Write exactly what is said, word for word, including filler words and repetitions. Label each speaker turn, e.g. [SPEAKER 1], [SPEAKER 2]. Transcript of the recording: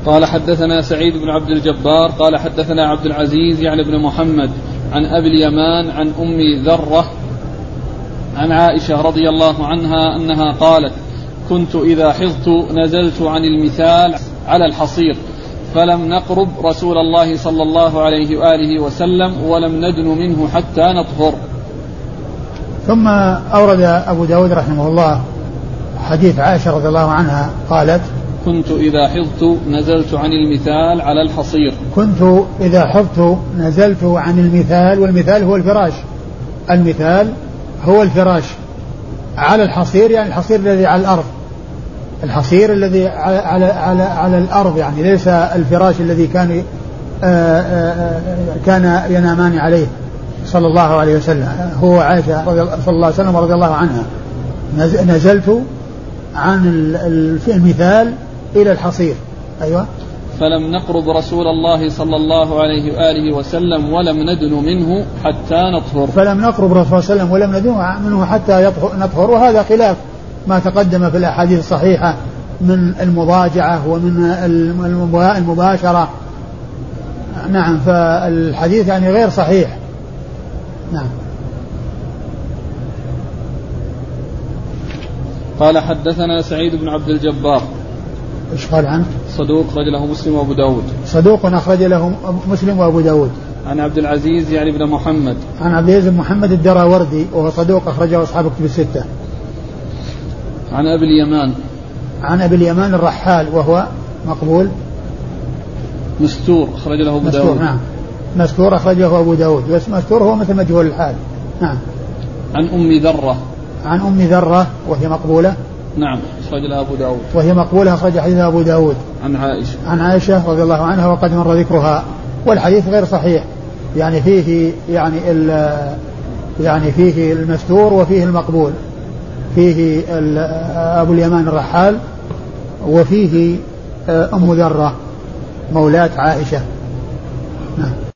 [SPEAKER 1] قال حدثنا سعيد بن عبد الجبار قال حدثنا عبد العزيز يعني بن محمد عن أبي اليمان عن أم ذرة عن عائشة رضي الله عنها أنها قالت كنت إذا حضت نزلت عن المثال على الحصير فلم نقرب رسول الله صلى الله عليه وآله وسلم ولم ندن منه حتى نطهر.
[SPEAKER 2] ثم أورد أبو داود رحمه الله حديث عائشة رضي الله عنها قالت
[SPEAKER 1] كنت إذا حضت نزلت عن المثال على الحصير.
[SPEAKER 2] كنت إذا حضت نزلت عن المثال، والمثال هو الفراش، المثال هو الفراش على الحصير، يعني الحصير الذي على الأرض، الحصير الذي على, على, على, على الأرض، يعني ليس الفراش الذي كان آآ آآ كان ينامان عليه صلى الله عليه وسلم. هو عائشة صلى الله عليه وسلم رضي الله عنها نزلت عن المثال إلى الحصير. أيوة.
[SPEAKER 1] فلم نقرب رسول الله صلى الله عليه وآله وسلم ولم ندن منه حتى نطهر.
[SPEAKER 2] فلم نقرب رسول الله صلى الله عليه وسلم ولم ندن منه حتى نطهر، وهذا خلاف ما تقدم في الأحاديث الصحيحة من المضاجعة ومن المباشرة. نعم، فالحديث يعني غير صحيح. نعم.
[SPEAKER 1] قال حدثنا سعيد بن عبد الجبار.
[SPEAKER 2] ايش قال عنه؟
[SPEAKER 1] صدوق أخرج له مسلم وأبو داود.
[SPEAKER 2] صدوق أخرج له مسلم وأبو داود.
[SPEAKER 1] عن عبد العزيز يعني بن محمد.
[SPEAKER 2] عن عبد العزيز بن محمد الدراوردي وهو صدوق أخرجه أصحاب كتب الستة.
[SPEAKER 1] عن أبي اليمان.
[SPEAKER 2] عن أبي اليمان الرحال وهو مقبول.
[SPEAKER 1] مستور أخرج له أبو داود.
[SPEAKER 2] نعم، مستور أخرجه أبو داود، بس مستور هو مثل مجهول الحال. نعم.
[SPEAKER 1] عن أم ذرة.
[SPEAKER 2] عن أم ذرة وهي مقبولة.
[SPEAKER 1] نعم أخرج لها أبو داود.
[SPEAKER 2] وهي مقبولة أخرج حديثها أبو داود.
[SPEAKER 1] عن عائشة.
[SPEAKER 2] عن عائشة رضي الله عنها وقد مر ذكرها، والحديث غير صحيح، يعني فيه يعني يعني فيه المستور وفيه المقبول، فيه أبو اليمان الرحال وفيه أم ذرة مولاة عائشة